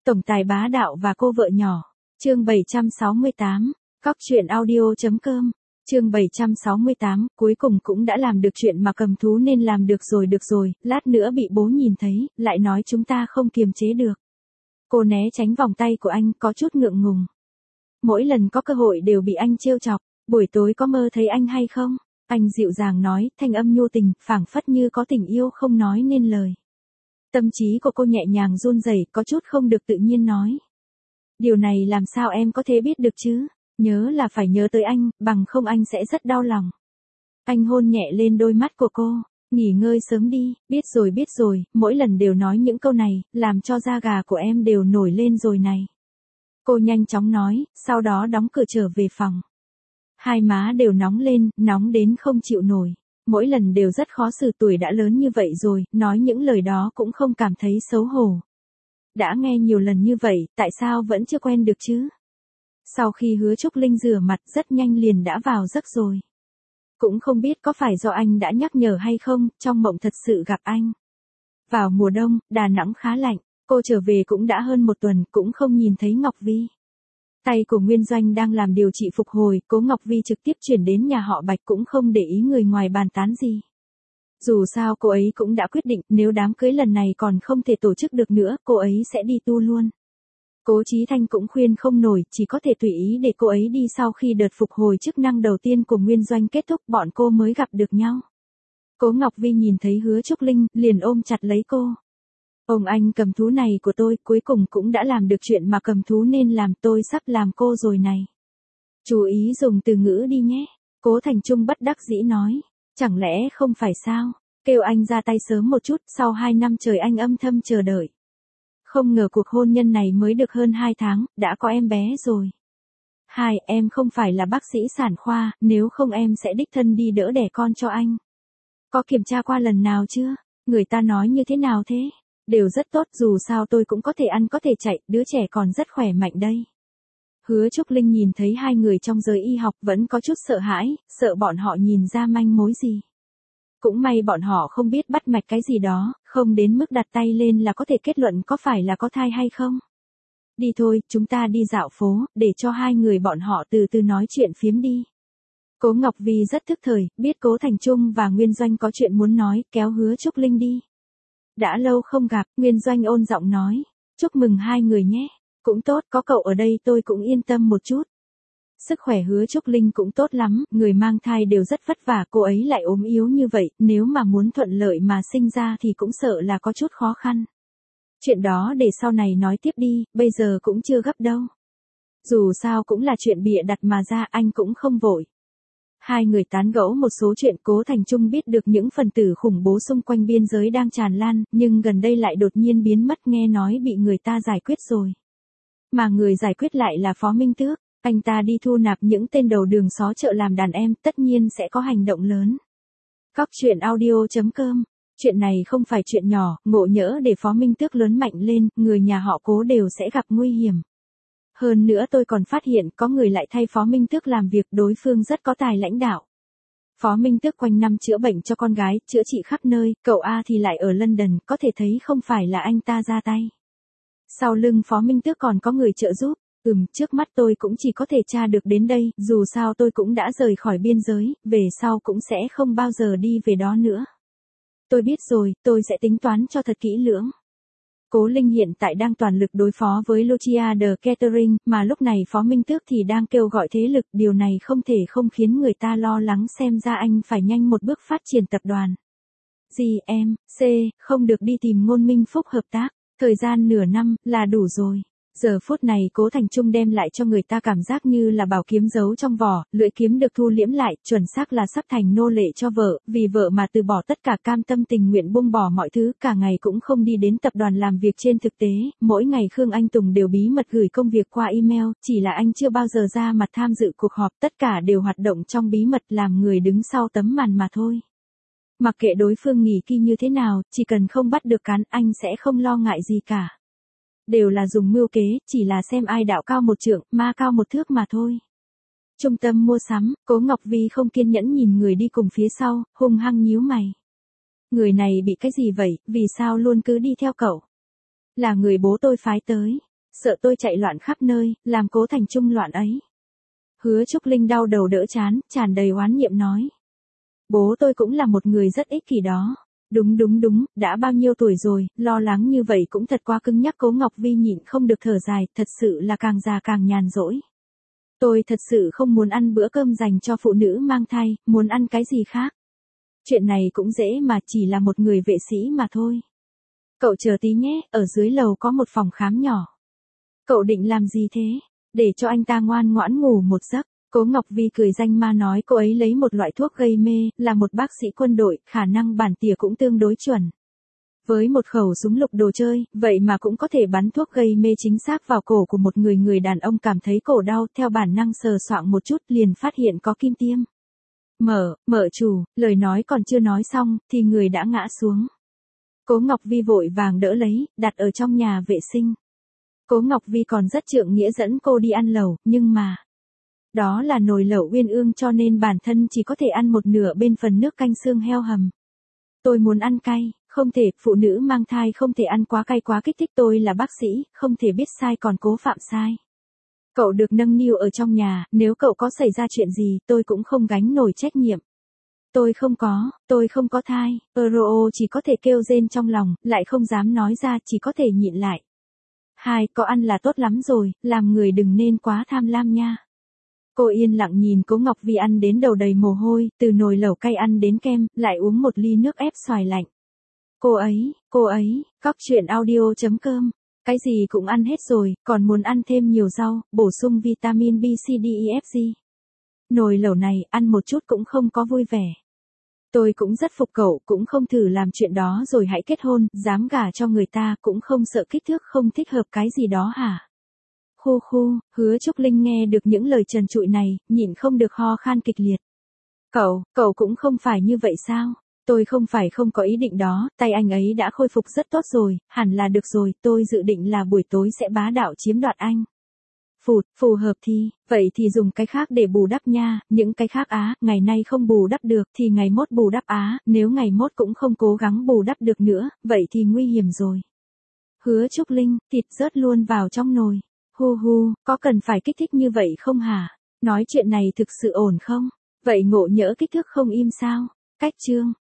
Tổng tài bá đạo và cô vợ nhỏ. Chương 768. Cóc truyện audio.com. Chương 768, cuối cùng cũng đã làm được chuyện mà cầm thú nên làm được rồi, lát nữa bị bố nhìn thấy, lại nói chúng ta không kiềm chế được. Cô né tránh vòng tay của anh, có chút ngượng ngùng. Mỗi lần có cơ hội đều bị anh trêu chọc, buổi tối có mơ thấy anh hay không? Anh dịu dàng nói, thanh âm nhu tình, phảng phất như có tình yêu không nói nên lời. Tâm trí của cô nhẹ nhàng run rẩy, có chút không được tự nhiên nói. Điều này làm sao em có thể biết được chứ? Nhớ là phải nhớ tới anh, bằng không anh sẽ rất đau lòng. Anh hôn nhẹ lên đôi mắt của cô, nghỉ ngơi sớm đi, biết rồi, mỗi lần đều nói những câu này, làm cho da gà của em đều nổi lên rồi này. Cô nhanh chóng nói, sau đó đóng cửa trở về phòng. Hai má đều nóng lên, nóng đến không chịu nổi. Mỗi lần đều rất khó xử, tuổi đã lớn như vậy rồi, nói những lời đó cũng không cảm thấy xấu hổ. Đã nghe nhiều lần như vậy, tại sao vẫn chưa quen được chứ? Sau khi Hứa Trúc Linh rửa mặt rất nhanh liền đã vào giấc rồi. Cũng không biết có phải do anh đã nhắc nhở hay không, trong mộng thật sự gặp anh. Vào mùa đông, Đà Nẵng khá lạnh, cô trở về cũng đã hơn một tuần, cũng không nhìn thấy Ngọc Vi. Tay của Nguyên Doanh đang làm điều trị phục hồi, Cố Ngọc Vi trực tiếp chuyển đến nhà họ Bạch cũng không để ý người ngoài bàn tán gì. Dù sao cô ấy cũng đã quyết định, nếu đám cưới lần này còn không thể tổ chức được nữa, cô ấy sẽ đi tu luôn. Cố Chí Thanh cũng khuyên không nổi, chỉ có thể tùy ý để cô ấy đi. Sau khi đợt phục hồi chức năng đầu tiên của Nguyên Doanh kết thúc, bọn cô mới gặp được nhau. Cố Ngọc Vi nhìn thấy Hứa Trúc Linh, liền ôm chặt lấy cô. Ông anh cầm thú này của tôi, cuối cùng cũng đã làm được chuyện mà cầm thú nên làm, tôi sắp làm cô rồi này. Chú ý dùng từ ngữ đi nhé. Cố Thành Trung bất đắc dĩ nói. Chẳng lẽ không phải sao? Kêu anh ra tay sớm một chút, sau 2 năm trời anh âm thầm chờ đợi. Không ngờ cuộc hôn nhân này mới được hơn 2 tháng, đã có em bé rồi. Em không phải là bác sĩ sản khoa, nếu không em sẽ đích thân đi đỡ đẻ con cho anh. Có kiểm tra qua lần nào chưa? Người ta nói như thế nào thế? Đều rất tốt, dù sao tôi cũng có thể ăn có thể chạy, đứa trẻ còn rất khỏe mạnh đây. Hứa Trúc Linh nhìn thấy hai người trong giới y học vẫn có chút sợ hãi, sợ bọn họ nhìn ra manh mối gì. Cũng may bọn họ không biết bắt mạch cái gì đó, không đến mức đặt tay lên là có thể kết luận có phải là có thai hay không. Đi thôi, chúng ta đi dạo phố, để cho hai người bọn họ từ từ nói chuyện phiếm đi. Cố Ngọc Vi rất thức thời, biết Cố Thành Trung và Nguyên Doanh có chuyện muốn nói, kéo Hứa Trúc Linh đi. Đã lâu không gặp, Nguyên Doanh ôn giọng nói. Chúc mừng hai người nhé. Cũng tốt, có cậu ở đây tôi cũng yên tâm một chút. Sức khỏe Hứa Trúc Linh cũng tốt lắm, người mang thai đều rất vất vả, cô ấy lại ốm yếu như vậy, nếu mà muốn thuận lợi mà sinh ra thì cũng sợ là có chút khó khăn. Chuyện đó để sau này nói tiếp đi, bây giờ cũng chưa gấp đâu. Dù sao cũng là chuyện bịa đặt mà ra, anh cũng không vội. Hai người tán gẫu một số chuyện. Cố Thành Trung biết được những phần tử khủng bố xung quanh biên giới đang tràn lan, nhưng gần đây lại đột nhiên biến mất, nghe nói bị người ta giải quyết rồi. Mà người giải quyết lại là Phó Minh Tước, anh ta đi thu nạp những tên đầu đường xó chợ làm đàn em, tất nhiên sẽ có hành động lớn. Cóc truyện audio.com. Chuyện này không phải chuyện nhỏ, ngộ nhỡ để Phó Minh Tước lớn mạnh lên, người nhà họ Cố đều sẽ gặp nguy hiểm. Hơn nữa tôi còn phát hiện có người lại thay Phó Minh Tước làm việc, đối phương rất có tài lãnh đạo. Phó Minh Tước quanh năm chữa bệnh cho con gái, chữa trị khắp nơi, cậu A thì lại ở London, có thể thấy không phải là anh ta ra tay. Sau lưng Phó Minh Tước còn có người trợ giúp. Trước mắt tôi cũng chỉ có thể tra được đến đây, dù sao tôi cũng đã rời khỏi biên giới, về sau cũng sẽ không bao giờ đi về đó nữa. Tôi biết rồi, tôi sẽ tính toán cho thật kỹ lưỡng. Cố Linh hiện tại đang toàn lực đối phó với Lucia de Catering, mà lúc này Phó Minh Tước thì đang kêu gọi thế lực, điều này không thể không khiến người ta lo lắng, xem ra anh phải nhanh một bước phát triển tập đoàn. Không được đi tìm Ngôn Minh Phúc hợp tác, thời gian nửa năm, là đủ rồi. Giờ phút này Cố Thành Trung đem lại cho người ta cảm giác như là bảo kiếm giấu trong vỏ, lưỡi kiếm được thu liễm lại, chuẩn xác là sắp thành nô lệ cho vợ, vì vợ mà từ bỏ tất cả, cam tâm tình nguyện buông bỏ mọi thứ, cả ngày cũng không đi đến tập đoàn làm việc. Trên thực tế, mỗi ngày Khương Anh Tùng đều bí mật gửi công việc qua email, chỉ là anh chưa bao giờ ra mặt tham dự cuộc họp, tất cả đều hoạt động trong bí mật, làm người đứng sau tấm màn mà thôi. Mặc kệ đối phương nghỉ kỳ như thế nào, chỉ cần không bắt được cán, anh sẽ không lo ngại gì cả. Đều là dùng mưu kế, chỉ là xem ai đạo cao một trượng, ma cao một thước mà thôi. Trung tâm mua sắm, Cố Ngọc Vi không kiên nhẫn nhìn người đi cùng phía sau, hung hăng nhíu mày. Người này bị cái gì vậy, vì sao luôn cứ đi theo cậu? Là người bố tôi phái tới. sợ tôi chạy loạn khắp nơi, làm Cố Thành Trung loạn ấy. Hứa Trúc Linh đau đầu đỡ chán, tràn đầy oán niệm nói. Bố tôi cũng là một người rất ích kỷ đó. Đúng, đã bao nhiêu tuổi rồi, lo lắng như vậy cũng thật quá cứng nhắc. Cố Ngọc Vi nhịn không được thở dài, thật sự là càng già càng nhàn rỗi. Tôi thật sự không muốn ăn bữa cơm dành cho phụ nữ mang thai, muốn ăn cái gì khác. Chuyện này cũng dễ mà, chỉ là một người vệ sĩ mà thôi. Cậu chờ tí nhé, ở dưới lầu có một phòng khám nhỏ. Cậu định làm gì thế? Để cho anh ta ngoan ngoãn ngủ một giấc. Cố Ngọc Vi cười danh ma nói cô ấy lấy một loại thuốc gây mê, là một bác sĩ quân đội, khả năng bản tỉa cũng tương đối chuẩn. Với một khẩu súng lục đồ chơi, vậy mà cũng có thể bắn thuốc gây mê chính xác vào cổ của một người đàn ông cảm thấy cổ đau, theo bản năng sờ soạng một chút liền phát hiện có kim tiêm. Mở chủ, lời nói còn chưa nói xong, thì người đã ngã xuống. Cố Ngọc Vi vội vàng đỡ lấy, đặt ở trong nhà vệ sinh. Cố Ngọc Vi còn rất trượng nghĩa dẫn cô đi ăn lẩu, nhưng mà... Đó là nồi lẩu uyên ương cho nên bản thân chỉ có thể ăn một nửa bên phần nước canh xương heo hầm. Tôi muốn ăn cay, không thể, phụ nữ mang thai không thể ăn quá cay quá kích thích, tôi là bác sĩ, không thể biết sai còn cố phạm sai. Cậu được nâng niu ở trong nhà, nếu cậu có xảy ra chuyện gì, tôi cũng không gánh nổi trách nhiệm. Tôi không có thai, Euro chỉ có thể kêu rên trong lòng, lại không dám nói ra, chỉ có thể nhịn lại. Có ăn là tốt lắm rồi, làm người đừng nên quá tham lam nha. Cô yên lặng nhìn Cố Ngọc Vi ăn đến đầu đầy mồ hôi, từ nồi lẩu cay ăn đến kem, lại uống một ly nước ép xoài lạnh. Cô ấy, coctruyện audio.com, cái gì cũng ăn hết rồi, còn muốn ăn thêm nhiều rau, bổ sung vitamin B, C, D, E, F, G. Nồi lẩu này, ăn một chút cũng không có vui vẻ. Tôi cũng rất phục cậu, cũng không thử làm chuyện đó rồi hãy kết hôn, dám gả cho người ta, cũng không sợ kích thước không thích hợp cái gì đó hả? Hứa Trúc Linh nghe được những lời trần trụi này, nhịn không được ho khan kịch liệt. Cậu cũng không phải như vậy sao? Tôi không phải không có ý định đó, tay anh ấy đã khôi phục rất tốt rồi, hẳn là được rồi, tôi dự định là buổi tối sẽ bá đạo chiếm đoạt anh. Phù hợp thì, vậy thì dùng cái khác để bù đắp nha, những cái khác ngày nay không bù đắp được thì ngày mốt bù đắp nếu ngày mốt cũng không cố gắng bù đắp được nữa, vậy thì nguy hiểm rồi. Hứa Trúc Linh, thịt rớt luôn vào trong nồi. Có cần phải kích thích như vậy không hả? Nói chuyện này thực sự ổn không? Vậy ngộ nhỡ kích thước không im sao? Cách chương.